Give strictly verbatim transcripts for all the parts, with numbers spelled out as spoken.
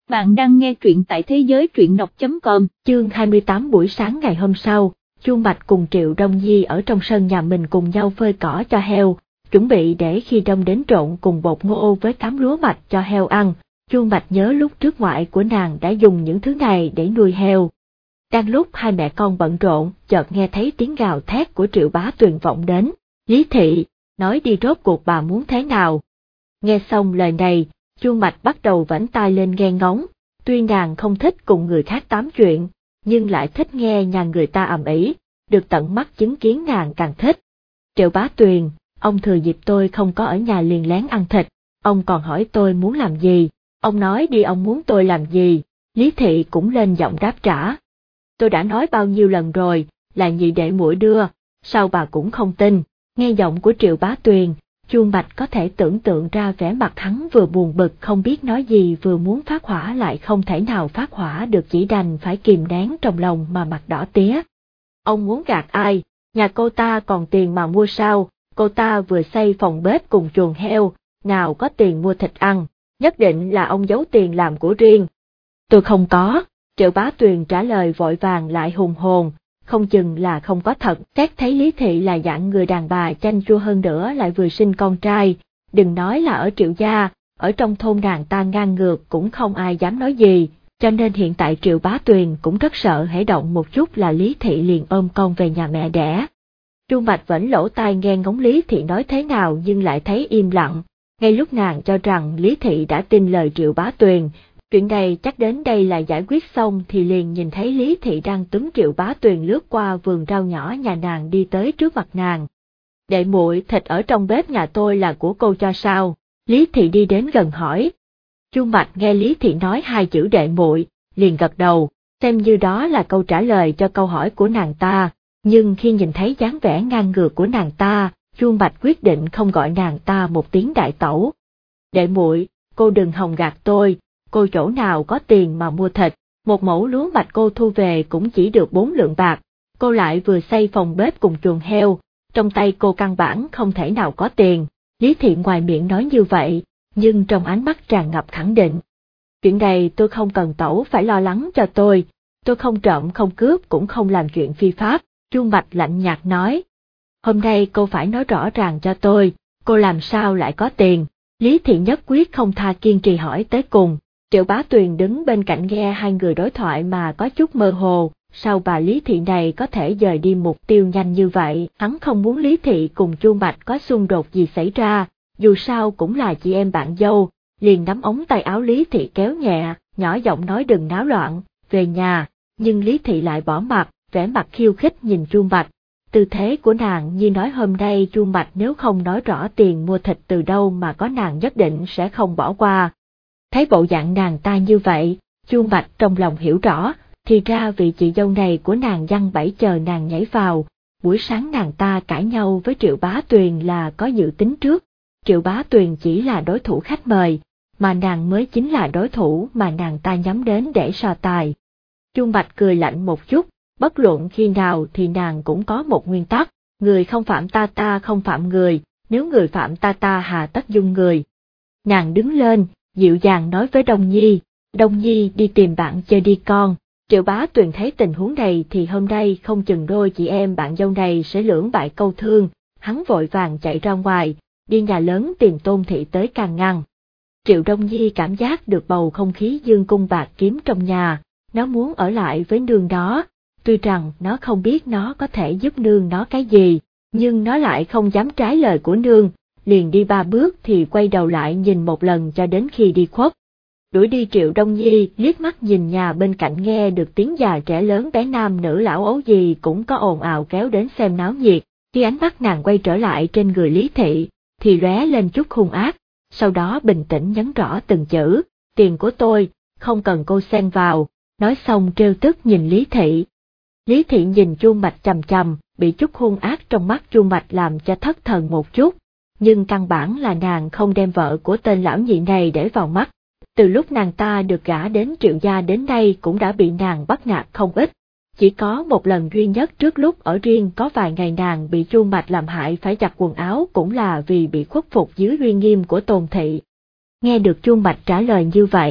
Bạn đang nghe truyện tại thế giới truyện đọc chấm com. Chương hai mươi tám. Buổi sáng ngày hôm sau, Chu Mạch cùng Triệu Đông Nhi ở trong sân nhà mình cùng nhau phơi cỏ cho heo, chuẩn bị để khi đông đến trộn cùng bột ngô với cám lúa mạch cho heo ăn. Chu Mạch nhớ lúc trước ngoại của nàng đã dùng những thứ này để nuôi heo. Đang lúc hai mẹ con bận rộn, chợt nghe thấy tiếng gào thét của Triệu Bá Tuyền vọng đến. Lý thị, nói đi rốt cuộc bà muốn thế nào? Nghe xong lời này, Chu Mạch bắt đầu vảnh tai lên nghe ngóng, tuy nàng không thích cùng người khác tám chuyện, nhưng lại thích nghe nhà người ta ầm ĩ, được tận mắt chứng kiến nàng càng thích. Triệu Bá Tuyền, ông thừa dịp tôi không có ở nhà liền lén ăn thịt, ông còn hỏi tôi muốn làm gì, ông nói đi ông muốn tôi làm gì, Lý thị cũng lên giọng đáp trả. Tôi đã nói bao nhiêu lần rồi, là nhị đệ muội đưa, sao bà cũng không tin, nghe giọng của Triệu Bá Tuyền. Chu Mạch có thể tưởng tượng ra vẻ mặt hắn vừa buồn bực không biết nói gì vừa muốn phát hỏa lại không thể nào phát hỏa được, chỉ đành phải kìm nén trong lòng mà mặt đỏ tía. Ông muốn gạt ai, nhà cô ta còn tiền mà mua sao, cô ta vừa xây phòng bếp cùng chuồng heo, nào có tiền mua thịt ăn, nhất định là ông giấu tiền làm của riêng. Tôi không có, Triệu Bá Tuyền trả lời vội vàng lại hùng hồn. Không chừng là không có thật, xét thấy Lý thị là dạng người đàn bà chanh chua hơn nữa lại vừa sinh con trai, đừng nói là ở Triệu gia, ở trong thôn nàng ta ngang ngược cũng không ai dám nói gì, cho nên hiện tại Triệu Bá Tuyền cũng rất sợ hễ động một chút là Lý thị liền ôm con về nhà mẹ đẻ. Chu Mạch vẫn lỗ tai nghe ngóng Lý thị nói thế nào nhưng lại thấy im lặng, ngay lúc nàng cho rằng Lý thị đã tin lời Triệu Bá Tuyền. Chuyện này chắc đến đây là giải quyết xong thì liền nhìn thấy Lý thị đang túm Triệu Bá Tuyền lướt qua vườn rau nhỏ nhà nàng đi tới trước mặt nàng. Đệ muội, thịt ở trong bếp nhà tôi là của cô cho sao? Lý thị đi đến gần hỏi. Chu Mạch nghe Lý thị nói hai chữ đệ muội, liền gật đầu, xem như đó là câu trả lời cho câu hỏi của nàng ta, nhưng khi nhìn thấy dáng vẻ ngang ngược của nàng ta, Chu Mạch quyết định không gọi nàng ta một tiếng đại tẩu. Đệ muội, cô đừng hòng gạt tôi. Cô chỗ nào có tiền mà mua thịt, một mẫu lúa mạch cô thu về cũng chỉ được bốn lượng bạc, cô lại vừa xây phòng bếp cùng chuồng heo, trong tay cô căn bản không thể nào có tiền. Lý thị ngoài miệng nói như vậy, nhưng trong ánh mắt tràn ngập khẳng định. Chuyện này tôi không cần tẩu phải lo lắng cho tôi, tôi không trộm không cướp cũng không làm chuyện phi pháp, Chu Mạch lạnh nhạt nói. Hôm nay cô phải nói rõ ràng cho tôi, cô làm sao lại có tiền? Lý thị nhất quyết không tha kiên trì hỏi tới cùng. Triệu Bá Tuyền đứng bên cạnh nghe hai người đối thoại mà có chút mơ hồ, sao bà Lý thị này có thể dời đi mục tiêu nhanh như vậy, hắn không muốn Lý thị cùng Chu Mạch có xung đột gì xảy ra, dù sao cũng là chị em bạn dâu, liền nắm ống tay áo Lý thị kéo nhẹ, nhỏ giọng nói đừng náo loạn, về nhà, nhưng Lý thị lại bỏ mặt, vẻ mặt khiêu khích nhìn Chu Mạch. Tư thế của nàng như nói hôm nay Chu Mạch nếu không nói rõ tiền mua thịt từ đâu mà có nàng nhất định sẽ không bỏ qua. Thấy bộ dạng nàng ta như vậy, Chu Mạch trong lòng hiểu rõ, thì ra vị chị dâu này của nàng giăng bẫy chờ nàng nhảy vào. Buổi sáng nàng ta cãi nhau với Triệu Bá Tuyền là có dự tính trước, Triệu Bá Tuyền chỉ là đối thủ khách mời, mà nàng mới chính là đối thủ mà nàng ta nhắm đến để so tài. Chu Mạch cười lạnh một chút, bất luận khi nào thì nàng cũng có một nguyên tắc, người không phạm ta ta không phạm người, nếu người phạm ta ta hà tất dung người. Nàng đứng lên, dịu dàng nói với Đông Nhi, Đông Nhi đi tìm bạn chơi đi con. Triệu Bá Tuyền thấy tình huống này thì hôm nay không chừng đôi chị em bạn dâu này sẽ lưỡng bại câu thương, hắn vội vàng chạy ra ngoài, đi nhà lớn tìm Tôn thị tới can ngăn. Triệu Đông Nhi cảm giác được bầu không khí dương cung bạc kiếm trong nhà, nó muốn ở lại với nương đó, tuy rằng nó không biết nó có thể giúp nương nó cái gì, nhưng nó lại không dám trái lời của nương. Liền đi ba bước thì quay đầu lại nhìn một lần cho đến khi đi khuất. Đuổi đi Triệu Đông Nhi liếc mắt nhìn nhà bên cạnh nghe được tiếng già trẻ lớn bé nam nữ lão ấu gì cũng có ồn ào kéo đến xem náo nhiệt, khi ánh mắt nàng quay trở lại trên người Lý thị, thì lóe lên chút hung ác, sau đó bình tĩnh nhấn rõ từng chữ, tiền của tôi, không cần cô xen vào, nói xong trêu tức nhìn Lý thị. Lý thị nhìn Chu Mạch chằm chằm, bị chút hung ác trong mắt Chu Mạch làm cho thất thần một chút. Nhưng căn bản là nàng không đem vợ của tên lão nhị này để vào mắt. Từ lúc nàng ta được gả đến Triệu gia đến đây cũng đã bị nàng bắt nạt không ít. Chỉ có một lần duy nhất trước lúc ở riêng có vài ngày nàng bị Chu Mạch làm hại phải giặt quần áo cũng là vì bị khuất phục dưới uy nghiêm của Tôn thị. Nghe được Chu Mạch trả lời như vậy,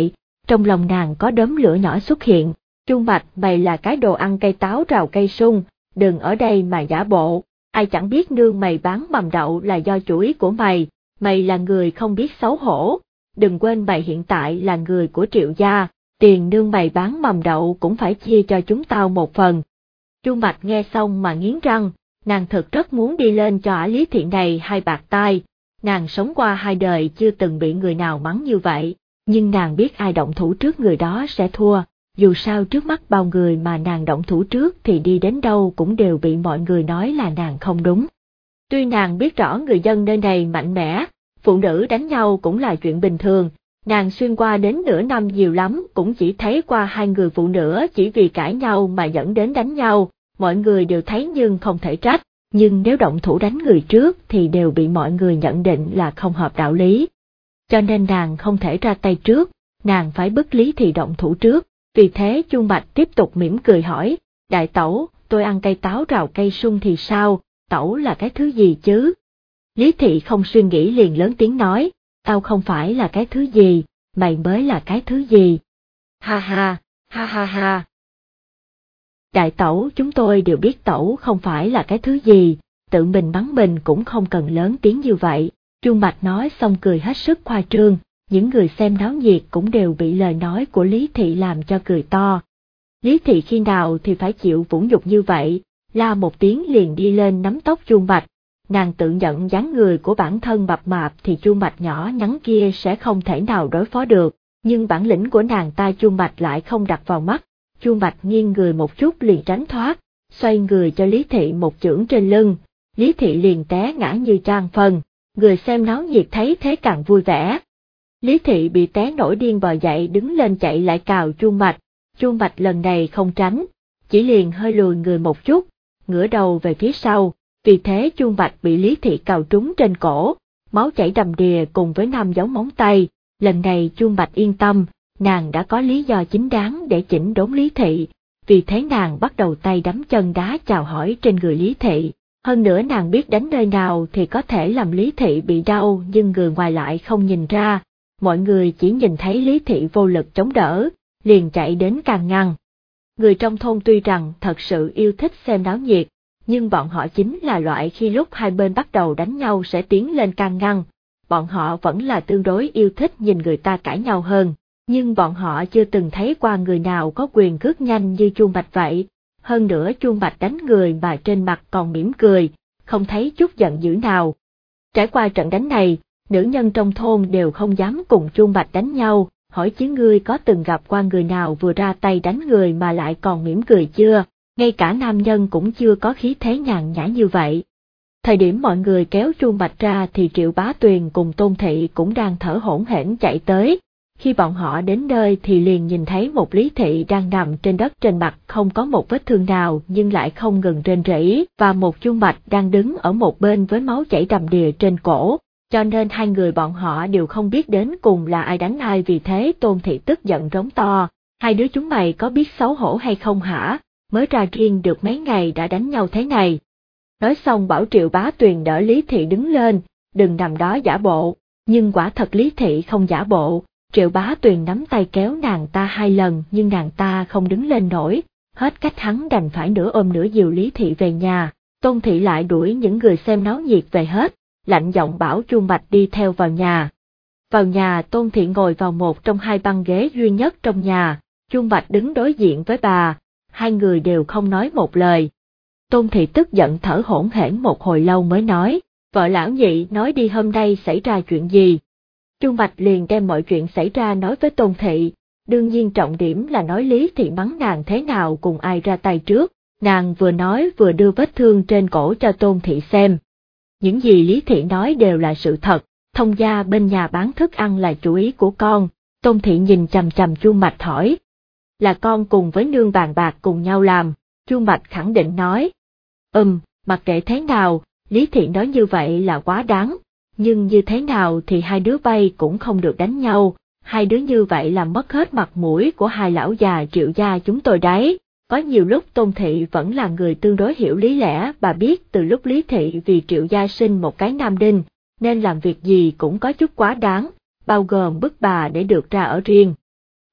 Trong lòng nàng có đốm lửa nhỏ xuất hiện, Chu Mạch, mày là cái đồ ăn cây táo rào cây sung, đừng ở đây mà giả bộ, ai chẳng biết nương mày bán mầm đậu là do chủ ý của mày, mày là người không biết xấu hổ, đừng quên mày hiện tại là người của Triệu gia, tiền nương mày bán mầm đậu cũng phải chia cho chúng tao một phần. Chu Mạch nghe xong mà nghiến răng, nàng thực rất muốn đi lên cho ả Lý Thị này hai bạt tai, nàng sống qua hai đời chưa từng bị người nào mắng như vậy, nhưng nàng biết ai động thủ trước người đó sẽ thua, dù sao trước mắt bao người mà nàng động thủ trước thì đi đến đâu cũng đều bị mọi người nói là nàng không đúng. Tuy nàng biết rõ người dân nơi này mạnh mẽ, phụ nữ đánh nhau cũng là chuyện bình thường, nàng xuyên qua đến nửa năm nhiều lắm cũng chỉ thấy qua hai người phụ nữ chỉ vì cãi nhau mà dẫn đến đánh nhau, mọi người đều thấy nhưng không thể trách, nhưng nếu động thủ đánh người trước thì đều bị mọi người nhận định là không hợp đạo lý. Cho nên nàng không thể ra tay trước, nàng phải bức Lý Thị động thủ trước, vì thế Chu Mạch tiếp tục mỉm cười hỏi, đại tẩu, tôi ăn cây táo rào cây sung thì sao, tẩu là cái thứ gì chứ? Lý Thị không suy nghĩ liền lớn tiếng nói, tao không phải là cái thứ gì, mày mới là cái thứ gì. Ha ha, ha ha ha. Đại tẩu, chúng tôi đều biết tẩu không phải là cái thứ gì, tự mình mắng mình cũng không cần lớn tiếng như vậy. Chu Mạch nói xong cười hết sức khoa trương, những người xem náo nhiệt cũng đều bị lời nói của Lý Thị làm cho cười to. Lý Thị khi nào thì phải chịu vũ nhục như vậy, la một tiếng liền đi lên nắm tóc Chu Mạch, nàng tự nhận dáng người của bản thân mập mạp thì Chu Mạch nhỏ nhắn kia sẽ không thể nào đối phó được, nhưng bản lĩnh của nàng ta Chu Mạch lại không đặt vào mắt. Chu Mạch nghiêng người một chút liền tránh thoát, xoay người cho Lý Thị một chưởng trên lưng, Lý Thị liền té ngã như trang phân, người xem náo nhiệt thấy thế càng vui vẻ. Lý Thị bị té nổi điên bò dậy đứng lên chạy lại cào Chu Mạch, Chu Mạch lần này không tránh, chỉ liền hơi lùi người một chút, ngửa đầu về phía sau, vì thế Chu Mạch bị Lý Thị cào trúng trên cổ, máu chảy đầm đìa cùng với năm dấu móng tay, lần này Chu Mạch yên tâm. Nàng đã có lý do chính đáng để chỉnh đốn Lý Thị, vì thế nàng bắt đầu tay đấm chân đá chào hỏi trên người Lý Thị. Hơn nữa nàng biết đánh nơi nào thì có thể làm Lý Thị bị đau nhưng người ngoài lại không nhìn ra, mọi người chỉ nhìn thấy Lý Thị vô lực chống đỡ, liền chạy đến can ngăn. Người trong thôn tuy rằng thật sự yêu thích xem náo nhiệt, nhưng bọn họ chính là loại khi lúc hai bên bắt đầu đánh nhau sẽ tiến lên can ngăn, bọn họ vẫn là tương đối yêu thích nhìn người ta cãi nhau hơn. Nhưng bọn họ chưa từng thấy qua người nào có quyền cước nhanh như Chu Mạch vậy, hơn nữa Chu Mạch đánh người mà trên mặt còn mỉm cười, không thấy chút giận dữ nào. Trải qua trận đánh này, nữ nhân trong thôn đều không dám cùng Chu Mạch đánh nhau, hỏi chứ ngươi có từng gặp qua người nào vừa ra tay đánh người mà lại còn mỉm cười chưa, ngay cả nam nhân cũng chưa có khí thế nhàn nhã như vậy. Thời điểm mọi người kéo Chu Mạch ra thì Triệu Bá Tuyền cùng Tôn Thị cũng đang thở hổn hển chạy tới. Khi bọn họ đến nơi thì liền nhìn thấy một Lý Thị đang nằm trên đất trên mặt không có một vết thương nào nhưng lại không ngừng rên rỉ, và một Chu Mạch đang đứng ở một bên với máu chảy đầm đìa trên cổ, cho nên hai người bọn họ đều không biết đến cùng là ai đánh ai, vì thế Tôn Thị tức giận rống to, hai đứa chúng mày có biết xấu hổ hay không hả, mới ra riêng được mấy ngày đã đánh nhau thế này. Nói xong bảo Triệu Bá Tuyền đỡ Lý Thị đứng lên, đừng nằm đó giả bộ, nhưng quả thật Lý Thị không giả bộ. Triệu Bá Tuyền nắm tay kéo nàng ta hai lần nhưng nàng ta không đứng lên nổi, hết cách hắn đành phải nửa ôm nửa dìu Lý Thị về nhà. Tôn Thị lại đuổi những người xem náo nhiệt về hết, lạnh giọng bảo Chu Mạch đi theo vào nhà. Vào nhà Tôn Thị ngồi vào một trong hai băng ghế duy nhất trong nhà, Chu Mạch đứng đối diện với bà, hai người đều không nói một lời. Tôn Thị tức giận thở hổn hển một hồi lâu mới nói, vợ lão nhị nói đi hôm nay xảy ra chuyện gì. Chu Mạch liền đem mọi chuyện xảy ra nói với Tôn Thị, đương nhiên trọng điểm là nói Lý Thị mắng nàng thế nào cùng ai ra tay trước, nàng vừa nói vừa đưa vết thương trên cổ cho Tôn Thị xem. Những gì Lý Thị nói đều là sự thật, thông gia bên nhà bán thức ăn là chủ ý của con. Tôn Thị nhìn chằm chằm Chu Mạch hỏi, là con cùng với nương bàn bạc cùng nhau làm. Chu Mạch khẳng định nói, ừm, mặc kệ thế nào, Lý Thị nói như vậy là quá đáng. Nhưng như thế nào thì hai đứa bay cũng không được đánh nhau, hai đứa như vậy làm mất hết mặt mũi của hai lão già Triệu gia chúng tôi đấy. Có nhiều lúc Tôn Thị vẫn là người tương đối hiểu lý lẽ, bà biết từ lúc Lý Thị vì Triệu gia sinh một cái nam đinh, nên làm việc gì cũng có chút quá đáng, bao gồm bức bà để được ra ở riêng.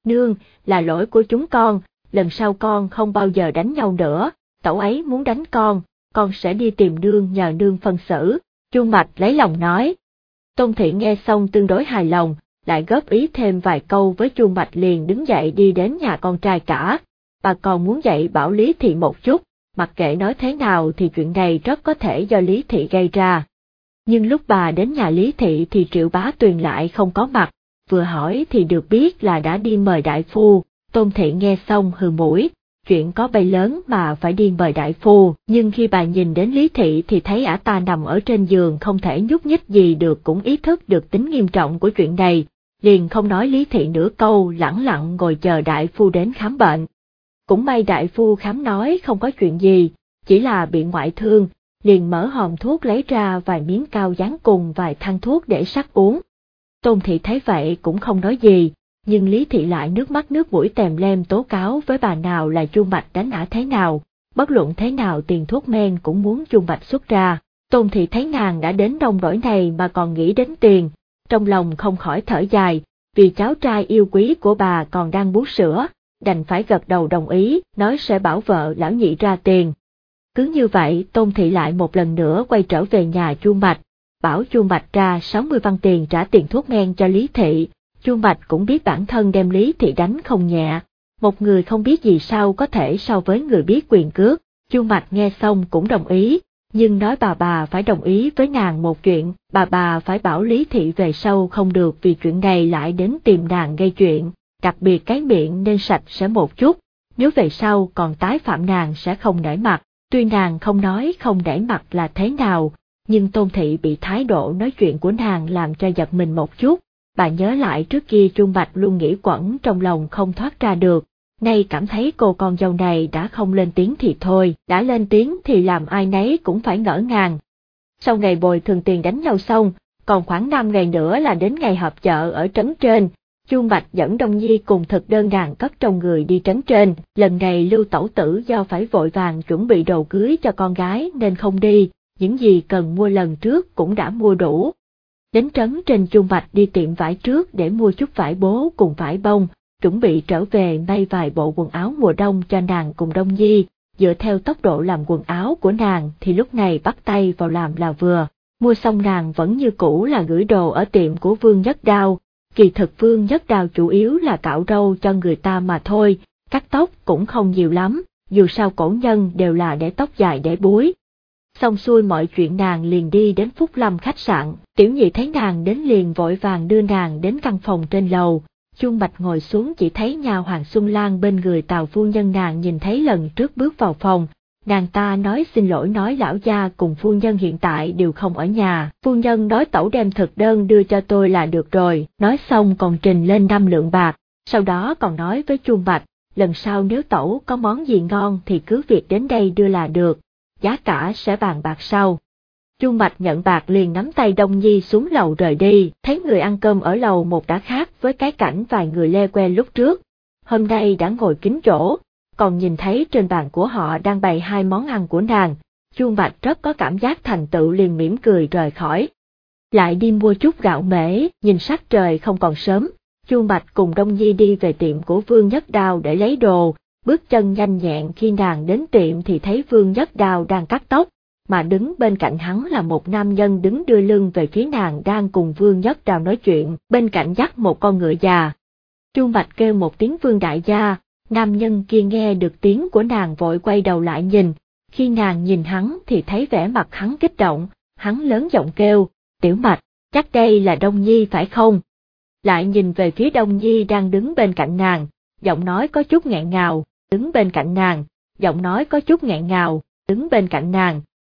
Nương, là lỗi của chúng con, lần sau con không bao giờ đánh nhau nữa, tẩu ấy muốn đánh con, con sẽ đi tìm nương nhờ nương phân xử, Chu Mạch lấy lòng nói. Tôn Thị nghe xong tương đối hài lòng, lại góp ý thêm vài câu với Chu Mạch liền đứng dậy đi đến nhà con trai cả. Bà còn muốn dạy bảo Lý Thị một chút, mặc kệ nói thế nào thì chuyện này rất có thể do Lý Thị gây ra. Nhưng lúc bà đến nhà Lý Thị thì Triệu Bá Tuyền lại không có mặt, vừa hỏi thì được biết là đã đi mời đại phu. Tôn Thị nghe xong hừ mũi, chuyện có bay lớn mà phải đi mời đại phu, nhưng khi bà nhìn đến Lý Thị thì thấy ả ta nằm ở trên giường không thể nhúc nhích gì được, cũng ý thức được tính nghiêm trọng của chuyện này, liền không nói Lý Thị nửa câu, lẳng lặng ngồi chờ đại phu đến khám bệnh. Cũng may đại phu khám nói không có chuyện gì, chỉ là bị ngoại thương, liền mở hòm thuốc lấy ra vài miếng cao dán cùng vài thang thuốc để sắc uống. Tôn Thị thấy vậy cũng không nói gì, nhưng Lý Thị lại nước mắt nước mũi tèm lem tố cáo với bà nào là Chu Mạch đánh ả thế nào, bất luận thế nào tiền thuốc men cũng muốn Chu Mạch xuất ra. Tôn Thị thấy nàng đã đến nông nỗi này mà còn nghĩ đến tiền, trong lòng không khỏi thở dài, vì cháu trai yêu quý của bà còn đang bú sữa, đành phải gật đầu đồng ý, nói sẽ bảo vợ lão nhị ra tiền. Cứ như vậy Tôn Thị lại một lần nữa quay trở về nhà Chu Mạch, bảo Chu Mạch ra sáu mươi văn tiền trả tiền thuốc men cho Lý Thị. Chu Mạch cũng biết bản thân đem Lý Thị đánh không nhẹ, một người không biết gì sao có thể so với người biết quyền cước. Chu Mạch nghe xong cũng đồng ý, nhưng nói bà bà phải đồng ý với nàng một chuyện, bà bà phải bảo Lý Thị về sau không được vì chuyện này lại đến tìm nàng gây chuyện, đặc biệt cái miệng nên sạch sẽ một chút, nếu về sau còn tái phạm nàng sẽ không nể mặt. Tuy nàng không nói không nể mặt là thế nào, nhưng Tôn Thị bị thái độ nói chuyện của nàng làm cho giật mình một chút. Bà nhớ lại trước kia Chu Mạch luôn nghĩ quẩn trong lòng không thoát ra được, nay cảm thấy cô con dâu này đã không lên tiếng thì thôi, đã lên tiếng thì làm ai nấy cũng phải ngỡ ngàng. Sau ngày bồi thường tiền đánh nhau xong, còn khoảng năm ngày nữa là đến ngày họp chợ ở trấn trên, Chu Mạch dẫn Đông Nhi cùng thực đơn nàng cất trong người đi trấn trên, lần này Lưu tẩu tử do phải vội vàng chuẩn bị đồ cưới cho con gái nên không đi, những gì cần mua lần trước cũng đã mua đủ. Đến trấn trên Chu Mạch đi tiệm vải trước để mua chút vải bố cùng vải bông, chuẩn bị trở về may vài bộ quần áo mùa đông cho nàng cùng Đông Nhi, dựa theo tốc độ làm quần áo của nàng thì lúc này bắt tay vào làm là vừa. Mua xong nàng vẫn như cũ là gửi đồ ở tiệm của Vương Nhất Đao, kỳ thực Vương Nhất Đao chủ yếu là cạo râu cho người ta mà thôi, cắt tóc cũng không nhiều lắm, dù sao cổ nhân đều là để tóc dài để búi. Xong xuôi mọi chuyện nàng liền đi đến Phúc Lâm khách sạn, Tiểu Nhị thấy nàng đến liền vội vàng đưa nàng đến căn phòng trên lầu. Chu Mạch ngồi xuống chỉ thấy nha hoàn Xuân Lan bên người Tào phu nhân nàng nhìn thấy lần trước bước vào phòng, nàng ta nói xin lỗi nói lão gia cùng phu nhân hiện tại đều không ở nhà, phu nhân nói tẩu đem thực đơn đưa cho tôi là được rồi, nói xong còn trình lên năm lượng bạc, sau đó còn nói với Chu Mạch, lần sau nếu tẩu có món gì ngon thì cứ việc đến đây đưa là được, giá cả sẽ bàn bạc sau. Chu Mạch nhận bạc liền nắm tay Đông Nhi xuống lầu rời đi, thấy người ăn cơm ở lầu một đã khác với cái cảnh vài người le que lúc trước, hôm nay đã ngồi kín chỗ, còn nhìn thấy trên bàn của họ đang bày hai món ăn của nàng, Chu Mạch rất có cảm giác thành tựu liền mỉm cười rời khỏi. Lại đi mua chút gạo mễ, nhìn sắc trời không còn sớm, Chu Mạch cùng Đông Nhi đi về tiệm của Vương Nhất Đao để lấy đồ, bước chân nhanh nhẹn khi nàng đến tiệm thì thấy Vương Nhất Đao đang cắt tóc, mà đứng bên cạnh hắn là một nam nhân đứng đưa lưng về phía nàng đang cùng Vương Nhất Đao nói chuyện, bên cạnh dắt một con ngựa già. Chu Mạch kêu một tiếng Vương đại gia, nam nhân kia nghe được tiếng của nàng vội quay đầu lại nhìn, khi nàng nhìn hắn thì thấy vẻ mặt hắn kích động, hắn lớn giọng kêu, Tiểu Mạch, chắc đây là Đông Nhi phải không? Lại nhìn về phía Đông Nhi đang đứng bên cạnh nàng, giọng nói có chút nghẹn ngào, đứng bên cạnh nàng, giọng nói có chút nghẹn ngào, đứng bên cạnh nàng,